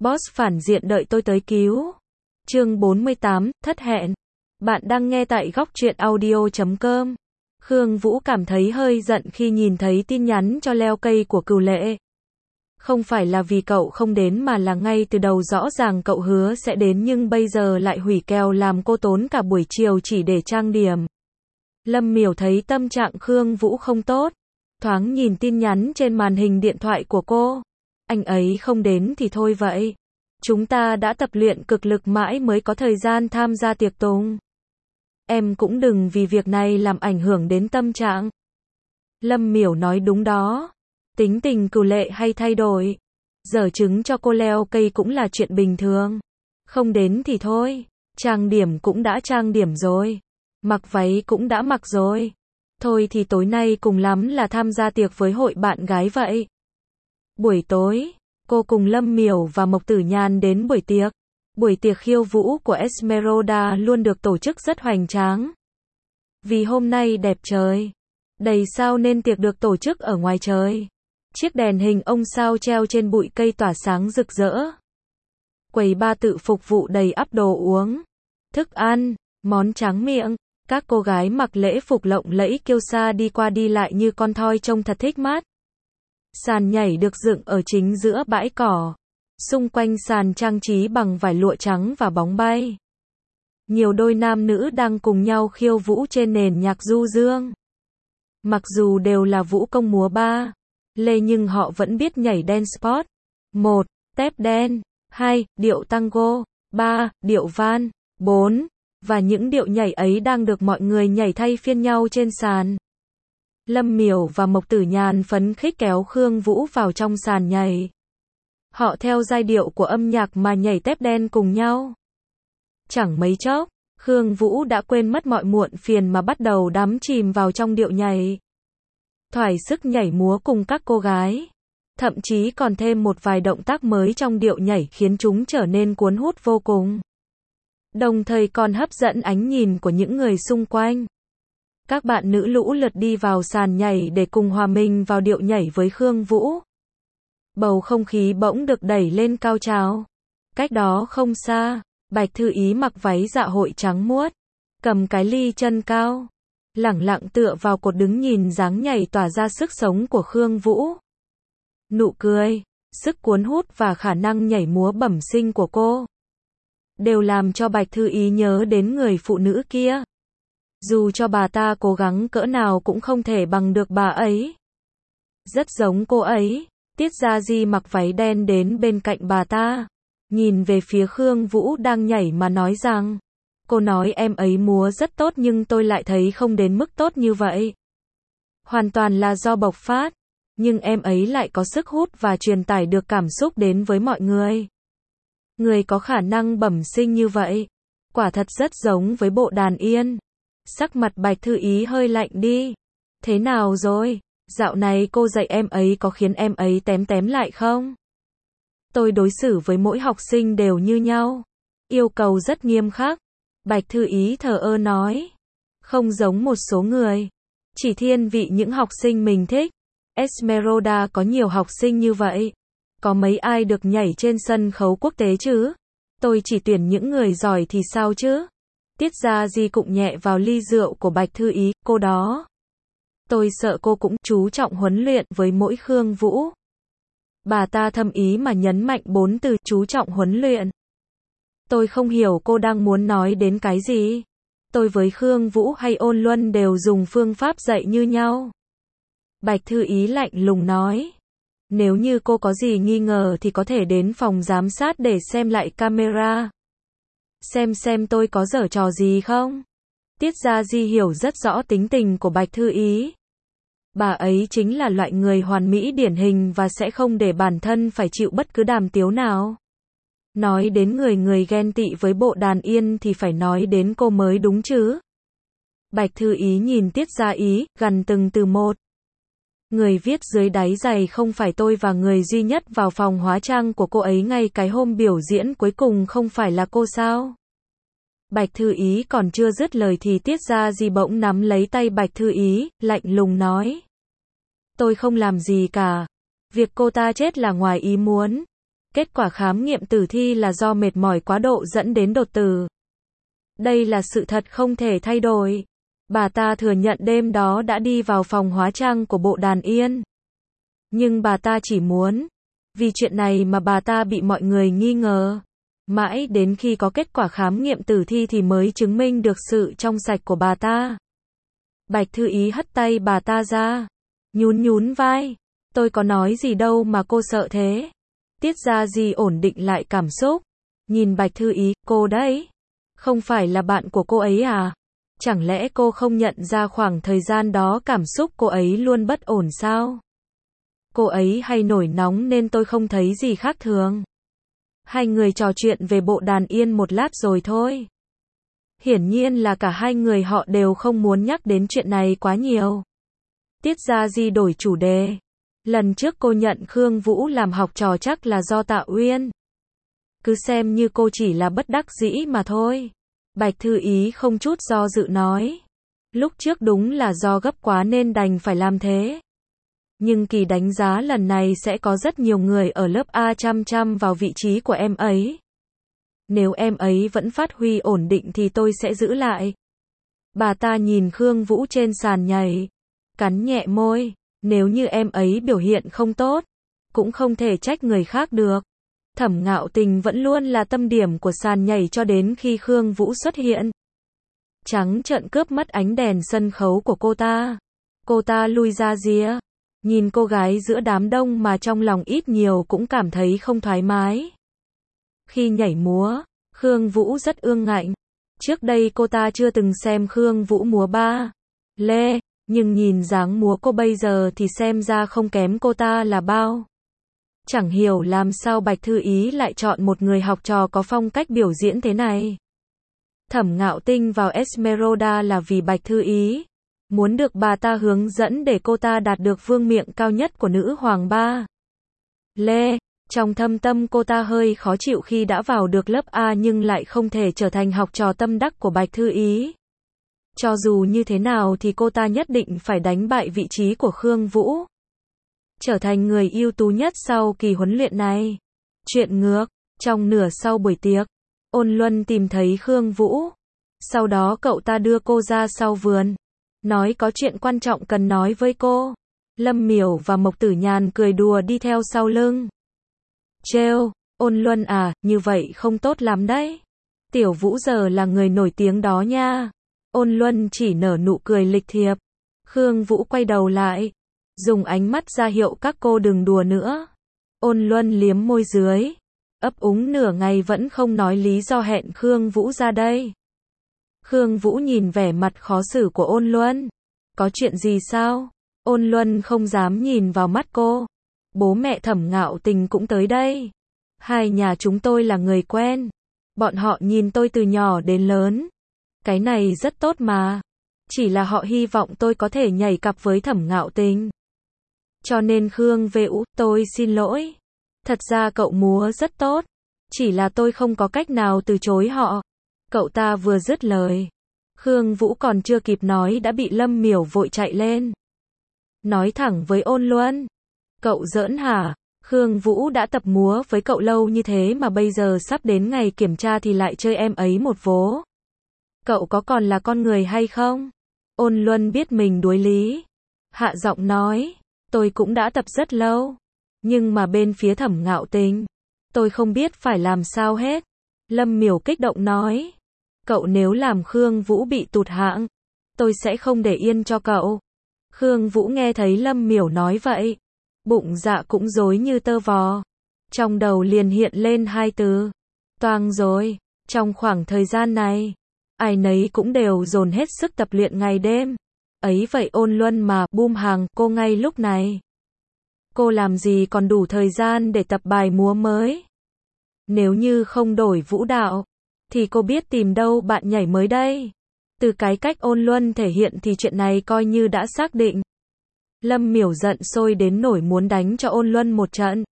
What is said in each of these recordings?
Boss phản diện đợi tôi tới cứu. Chương 48, thất hẹn. Bạn đang nghe tại góc truyện audio.com. Khương Vũ cảm thấy hơi giận khi nhìn thấy tin nhắn cho leo cây của Cửu Lệ. Không phải là vì cậu không đến mà là ngay từ đầu rõ ràng cậu hứa sẽ đến nhưng bây giờ lại hủy kèo làm cô tốn cả buổi chiều chỉ để trang điểm. Lâm Miểu thấy tâm trạng Khương Vũ không tốt. Thoáng nhìn tin nhắn trên màn hình điện thoại của cô. Anh ấy không đến thì thôi vậy. Chúng ta đã tập luyện cực lực mãi mới có thời gian tham gia tiệc tùng. Em cũng đừng vì việc này làm ảnh hưởng đến tâm trạng. Lâm Miểu nói đúng đó. Tính tình Cửu Lệ hay thay đổi. Giở trứng cho cô leo cây cũng là chuyện bình thường. Không đến thì thôi. Trang điểm cũng đã trang điểm rồi. Mặc váy cũng đã mặc rồi. Thôi thì tối nay cùng lắm là tham gia tiệc với hội bạn gái vậy. Buổi tối, cô cùng Lâm Miểu và Mộc Tử Nhàn đến buổi tiệc. Buổi tiệc khiêu vũ của Esmeralda luôn được tổ chức rất hoành tráng. Vì hôm nay đẹp trời, đầy sao nên tiệc được tổ chức ở ngoài trời. Chiếc đèn hình ông sao treo trên bụi cây tỏa sáng rực rỡ. Quầy bar tự phục vụ đầy ắp đồ uống, thức ăn, món tráng miệng. Các cô gái mặc lễ phục lộng lẫy kiêu sa đi qua đi lại như con thoi trông thật thích mắt. Sàn nhảy được dựng ở chính giữa bãi cỏ. Xung quanh sàn trang trí bằng vải lụa trắng và bóng bay. Nhiều đôi nam nữ đang cùng nhau khiêu vũ trên nền nhạc du dương. Mặc dù đều là vũ công múa ba lê nhưng họ vẫn biết nhảy dance sport. 1. Tap dance. 2. Điệu tango. 3. Điệu van. 4. Và những điệu nhảy ấy đang được mọi người nhảy thay phiên nhau trên sàn. Lâm Miểu và Mộc Tử Nhàn phấn khích kéo Khương Vũ vào trong sàn nhảy. Họ theo giai điệu của âm nhạc mà nhảy tép đen cùng nhau. Chẳng mấy chốc, Khương Vũ đã quên mất mọi muộn phiền mà bắt đầu đắm chìm vào trong điệu nhảy. Thỏa sức nhảy múa cùng các cô gái. Thậm chí còn thêm một vài động tác mới trong điệu nhảy khiến chúng trở nên cuốn hút vô cùng. Đồng thời còn hấp dẫn ánh nhìn của những người xung quanh. Các bạn nữ lũ lượt đi vào sàn nhảy để cùng hòa mình vào điệu nhảy với Khương Vũ. Bầu không khí bỗng được đẩy lên cao trào. Cách đó không xa, Bạch Thư Ý mặc váy dạ hội trắng muốt, cầm cái ly chân cao, lẳng lặng tựa vào cột đứng nhìn dáng nhảy tỏa ra sức sống của Khương Vũ. Nụ cười, sức cuốn hút và khả năng nhảy múa bẩm sinh của cô đều làm cho Bạch Thư Ý nhớ đến người phụ nữ kia. Dù cho bà ta cố gắng cỡ nào cũng không thể bằng được bà ấy. Rất giống cô ấy, Tiết Gia Di mặc váy đen đến bên cạnh bà ta, nhìn về phía Khương Vũ đang nhảy mà nói rằng, cô nói em ấy múa rất tốt nhưng tôi lại thấy không đến mức tốt như vậy. Hoàn toàn là do bộc phát, nhưng em ấy lại có sức hút và truyền tải được cảm xúc đến với mọi người. Người có khả năng bẩm sinh như vậy, quả thật rất giống với Bộ Đàn Yên. Sắc mặt Bạch Thư Ý hơi lạnh đi. Thế nào rồi? Dạo này cô dạy em ấy có khiến em ấy tém tém lại không? Tôi đối xử với mỗi học sinh đều như nhau. Yêu cầu rất nghiêm khắc. Bạch Thư Ý thờ ơ nói. Không giống một số người. Chỉ thiên vị những học sinh mình thích. Esmeralda có nhiều học sinh như vậy. Có mấy ai được nhảy trên sân khấu quốc tế chứ? Tôi chỉ tuyển những người giỏi thì sao chứ? Tiết Gia Di cụng nhẹ vào ly rượu của Bạch Thư Ý, cô đó. Tôi sợ cô cũng chú trọng huấn luyện với mỗi Khương Vũ. Bà ta thâm ý mà nhấn mạnh 4 từ chú trọng huấn luyện. Tôi không hiểu cô đang muốn nói đến cái gì. Tôi với Khương Vũ hay Ôn Luân đều dùng phương pháp dạy như nhau. Bạch Thư Ý lạnh lùng nói. Nếu như cô có gì nghi ngờ thì có thể đến phòng giám sát để xem lại camera. Xem tôi có giở trò gì không? Tiết Gia Di hiểu rất rõ tính tình của Bạch Thư Ý. Bà ấy chính là loại người hoàn mỹ điển hình và sẽ không để bản thân phải chịu bất cứ đàm tiếu nào. Nói đến người ghen tị với Bộ Đàn Yên thì phải nói đến cô mới đúng chứ. Bạch Thư Ý nhìn Tiết Gia Ý, gằn từng từ một. Người viết dưới đáy giày không phải tôi và người duy nhất vào phòng hóa trang của cô ấy ngay cái hôm biểu diễn cuối cùng không phải là cô sao? Bạch Thư Ý còn chưa dứt lời thì Tiết Gia Di bỗng nắm lấy tay Bạch Thư Ý, lạnh lùng nói. Tôi không làm gì cả. Việc cô ta chết là ngoài ý muốn. Kết quả khám nghiệm tử thi là do mệt mỏi quá độ dẫn đến đột tử. Đây là sự thật không thể thay đổi. Bà ta thừa nhận đêm đó đã đi vào phòng hóa trang của Bộ Đàn Yên. Nhưng bà ta chỉ muốn, vì chuyện này mà bà ta bị mọi người nghi ngờ. Mãi đến khi có kết quả khám nghiệm tử thi thì mới chứng minh được sự trong sạch của bà ta. Bạch Thư Ý hất tay bà ta ra, nhún nhún vai. Tôi có nói gì đâu mà cô sợ thế. Tiết Gia Di ổn định lại cảm xúc. Nhìn Bạch Thư Ý, cô đấy. Không phải là bạn của cô ấy à? Chẳng lẽ cô không nhận ra khoảng thời gian đó cảm xúc cô ấy luôn bất ổn sao? Cô ấy hay nổi nóng nên tôi không thấy gì khác thường. Hai người trò chuyện về Bộ Đàn Yên một lát rồi thôi. Hiển nhiên là cả hai người họ đều không muốn nhắc đến chuyện này quá nhiều. Tiết Gia Di đổi chủ đề. Lần trước cô nhận Khương Vũ làm học trò chắc là do Tạ Uyên. Cứ xem như cô chỉ là bất đắc dĩ mà thôi. Bạch Thư Ý không chút do dự nói. Lúc trước đúng là do gấp quá nên đành phải làm thế. Nhưng kỳ đánh giá lần này sẽ có rất nhiều người ở lớp A chăm chăm vào vị trí của em ấy. Nếu em ấy vẫn phát huy ổn định thì tôi sẽ giữ lại. Bà ta nhìn Khương Vũ trên sàn nhảy, cắn nhẹ môi. Nếu như em ấy biểu hiện không tốt, cũng không thể trách người khác được. Thẩm Ngạo Tình vẫn luôn là tâm điểm của sàn nhảy cho đến khi Khương Vũ xuất hiện. Trắng trợn cướp mất ánh đèn sân khấu của cô ta. Cô ta lui ra rìa, nhìn cô gái giữa đám đông mà trong lòng ít nhiều cũng cảm thấy không thoải mái. Khi nhảy múa, Khương Vũ rất ương ngạnh. Trước đây cô ta chưa từng xem Khương Vũ múa ba lê, nhưng nhìn dáng múa cô bây giờ thì xem ra không kém cô ta là bao. Chẳng hiểu làm sao Bạch Thư Ý lại chọn một người học trò có phong cách biểu diễn thế này. Thẩm Ngạo Tinh vào Esmeralda là vì Bạch Thư Ý muốn được bà ta hướng dẫn để cô ta đạt được vương miện cao nhất của nữ hoàng ba lê. Trong thâm tâm cô ta hơi khó chịu khi đã vào được lớp A nhưng lại không thể trở thành học trò tâm đắc của Bạch Thư Ý. Cho dù như thế nào thì cô ta nhất định phải đánh bại vị trí của Khương Vũ, trở thành người ưu tú nhất sau kỳ huấn luyện này. Chuyện ngược, trong nửa sau buổi tiệc, Ôn Luân tìm thấy Khương Vũ. Sau đó cậu ta đưa cô ra sau vườn, nói có chuyện quan trọng cần nói với cô. Lâm Miểu và Mộc Tử Nhàn cười đùa đi theo sau lưng. Trêu, Ôn Luân à, như vậy không tốt lắm đấy. Tiểu Vũ giờ là người nổi tiếng đó nha. Ôn Luân chỉ nở nụ cười lịch thiệp. Khương Vũ quay đầu lại, dùng ánh mắt ra hiệu các cô đừng đùa nữa. Ôn Luân liếm môi dưới, ấp úng nửa ngày vẫn không nói lý do hẹn Khương Vũ ra đây. Khương Vũ nhìn vẻ mặt khó xử của Ôn Luân. Có chuyện gì sao? Ôn Luân không dám nhìn vào mắt cô. Bố mẹ Thẩm Ngạo Tình cũng tới đây. Hai nhà chúng tôi là người quen. Bọn họ nhìn tôi từ nhỏ đến lớn. Cái này rất tốt mà. Chỉ là họ hy vọng tôi có thể nhảy cặp với Thẩm Ngạo Tình. Cho nên Khương Vũ, tôi xin lỗi. Thật ra cậu múa rất tốt. Chỉ là tôi không có cách nào từ chối họ. Cậu ta vừa dứt lời. Khương Vũ còn chưa kịp nói đã bị Lâm Miểu vội chạy lên. Nói thẳng với Ôn Luân. Cậu giỡn hả? Khương Vũ đã tập múa với cậu lâu như thế mà bây giờ sắp đến ngày kiểm tra thì lại chơi em ấy một vố. Cậu có còn là con người hay không? Ôn Luân biết mình đuối lý. Hạ giọng nói. Tôi cũng đã tập rất lâu. Nhưng mà bên phía Thẩm Ngạo Tình, tôi không biết phải làm sao hết. Lâm Miểu kích động nói. Cậu nếu làm Khương Vũ bị tụt hạng, tôi sẽ không để yên cho cậu. Khương Vũ nghe thấy Lâm Miểu nói vậy, bụng dạ cũng rối như tơ vò. Trong đầu liền hiện lên hai từ. Toang rồi. Trong khoảng thời gian này, ai nấy cũng đều dồn hết sức tập luyện ngày đêm. Ấy vậy Ôn Luân mà, bum hàng, cô ngay lúc này. Cô làm gì còn đủ thời gian để tập bài múa mới? Nếu như không đổi vũ đạo, thì cô biết tìm đâu bạn nhảy mới đây. Từ cái cách Ôn Luân thể hiện thì chuyện này coi như đã xác định. Lâm Miểu giận sôi đến nổi muốn đánh cho Ôn Luân một trận.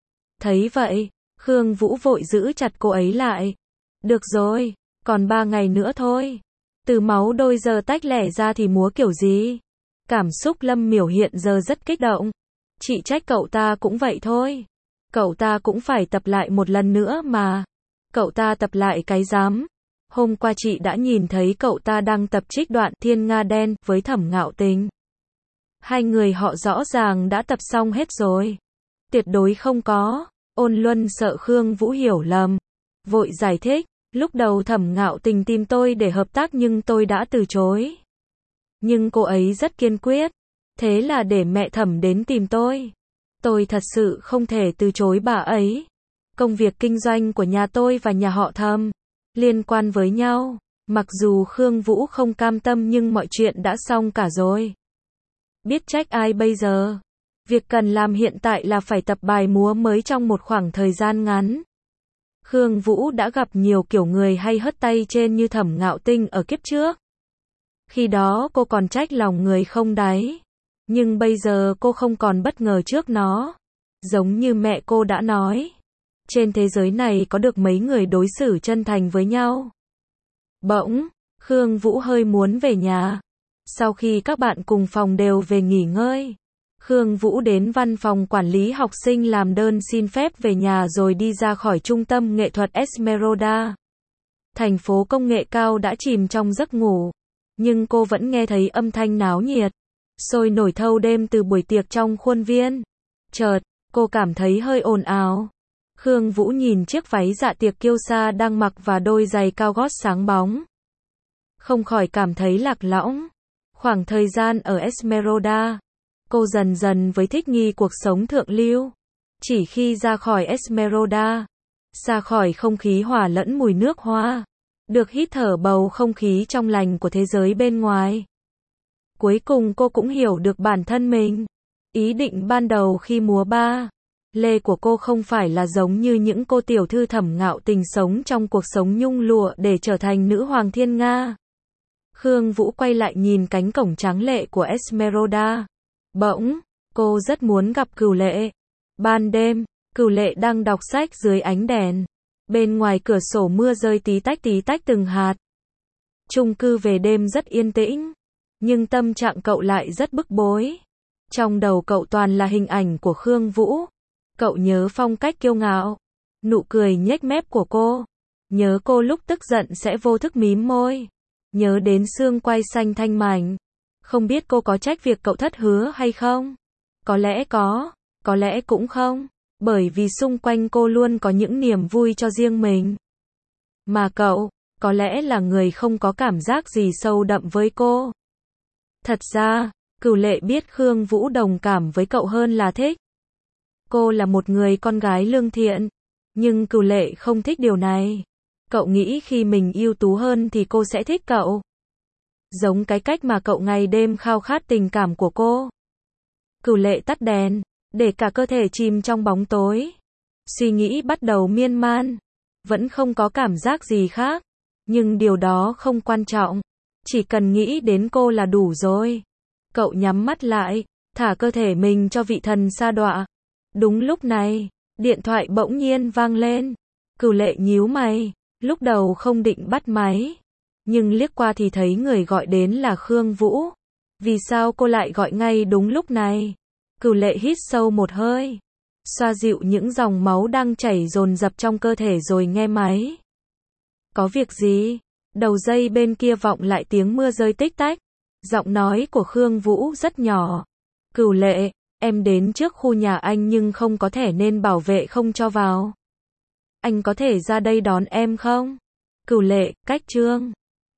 Thấy vậy, Khương Vũ vội giữ chặt cô ấy lại. Được rồi, còn 3 ngày nữa thôi. Từ máu đôi giờ tách lẻ ra thì múa kiểu gì? Cảm xúc Lâm Miểu hiện giờ rất kích động. Chị trách cậu ta cũng vậy thôi. Cậu ta cũng phải tập lại một lần nữa mà. Cậu ta tập lại cái dám. Hôm qua chị đã nhìn thấy cậu ta đang tập trích đoạn Thiên Nga Đen với Thẩm Ngạo Tình. Hai người họ rõ ràng đã tập xong hết rồi. Tuyệt đối không có. Ôn Luân sợ Khương Vũ hiểu lầm. Vội giải thích, lúc đầu Thẩm Ngạo Tình tìm tôi để hợp tác nhưng tôi đã từ chối. Nhưng cô ấy rất kiên quyết. Thế là để mẹ Thẩm đến tìm tôi. Tôi thật sự không thể từ chối bà ấy. Công việc kinh doanh của nhà tôi và nhà họ Thẩm liên quan với nhau. Mặc dù Khương Vũ không cam tâm nhưng mọi chuyện đã xong cả rồi. Biết trách ai bây giờ? Việc cần làm hiện tại là phải tập bài múa mới trong một khoảng thời gian ngắn. Khương Vũ đã gặp nhiều kiểu người hay hất tay trên như Thẩm Ngạo Tinh ở kiếp trước. Khi đó cô còn trách lòng người không đáy. Nhưng bây giờ cô không còn bất ngờ trước nó. Giống như mẹ cô đã nói. Trên thế giới này có được mấy người đối xử chân thành với nhau. Bỗng, Khương Vũ hơi muốn về nhà. Sau khi các bạn cùng phòng đều về nghỉ ngơi, Khương Vũ đến văn phòng quản lý học sinh làm đơn xin phép về nhà rồi đi ra khỏi trung tâm nghệ thuật Esmeralda. Thành phố công nghệ cao đã chìm trong giấc ngủ, nhưng cô vẫn nghe thấy âm thanh náo nhiệt, sôi nổi thâu đêm từ buổi tiệc trong khuôn viên. Chợt, cô cảm thấy hơi ồn ào. Khương Vũ nhìn chiếc váy dạ tiệc kiêu sa đang mặc và đôi giày cao gót sáng bóng. Không khỏi cảm thấy lạc lõng. Khoảng thời gian ở Esmeralda, cô dần dần với thích nghi cuộc sống thượng lưu. Chỉ khi ra khỏi Esmeralda, ra khỏi không khí hòa lẫn mùi nước hoa, được hít thở bầu không khí trong lành của thế giới bên ngoài. Cuối cùng cô cũng hiểu được bản thân mình. Ý định ban đầu khi múa ba lê của cô không phải là giống như những cô tiểu thư Thẩm Ngạo Tình sống trong cuộc sống nhung lụa để trở thành nữ hoàng thiên nga. Khương Vũ quay lại nhìn cánh cổng tráng lệ của Esmeralda. Bỗng, cô rất muốn gặp Cửu Lệ. Ban đêm, Cửu Lệ đang đọc sách dưới ánh đèn. Bên ngoài cửa sổ mưa rơi tí tách từng hạt. Chung cư về đêm rất yên tĩnh, nhưng tâm trạng cậu lại rất bức bối. Trong đầu cậu toàn là hình ảnh của Khương Vũ. Cậu nhớ phong cách kiêu ngạo, nụ cười nhếch mép của cô. Nhớ cô lúc tức giận sẽ vô thức mím môi. Nhớ đến xương quai xanh thanh mảnh. Không biết cô có trách việc cậu thất hứa hay không? Có lẽ có lẽ cũng không. Bởi vì xung quanh cô luôn có những niềm vui cho riêng mình. Mà cậu, có lẽ là người không có cảm giác gì sâu đậm với cô. Thật ra, Cửu Lệ biết Khương Vũ đồng cảm với cậu hơn là thích. Cô là một người con gái lương thiện. Nhưng Cửu Lệ không thích điều này. Cậu nghĩ khi mình ưu tú hơn thì cô sẽ thích cậu. Giống cái cách mà cậu ngày đêm khao khát tình cảm của cô. Cửu Lệ tắt đèn, để cả cơ thể chìm trong bóng tối. Suy nghĩ bắt đầu miên man. Vẫn không có cảm giác gì khác. Nhưng điều đó không quan trọng. Chỉ cần nghĩ đến cô là đủ rồi. Cậu nhắm mắt lại, thả cơ thể mình cho vị thần sa đọa. Đúng lúc này, điện thoại bỗng nhiên vang lên. Cửu Lệ nhíu mày, lúc đầu không định bắt máy. Nhưng liếc qua thì thấy người gọi đến là Khương Vũ. Vì sao cô lại gọi ngay đúng lúc này? Cửu Lệ hít sâu một hơi, xoa dịu những dòng máu đang chảy dồn dập trong cơ thể rồi nghe máy. Có việc gì? Đầu dây bên kia vọng lại tiếng mưa rơi tích tách. Giọng nói của Khương Vũ rất nhỏ. Cửu Lệ, em đến trước khu nhà anh nhưng không có thẻ nên bảo vệ không cho vào. Anh có thể ra đây đón em không? Cửu Lệ, cách Trương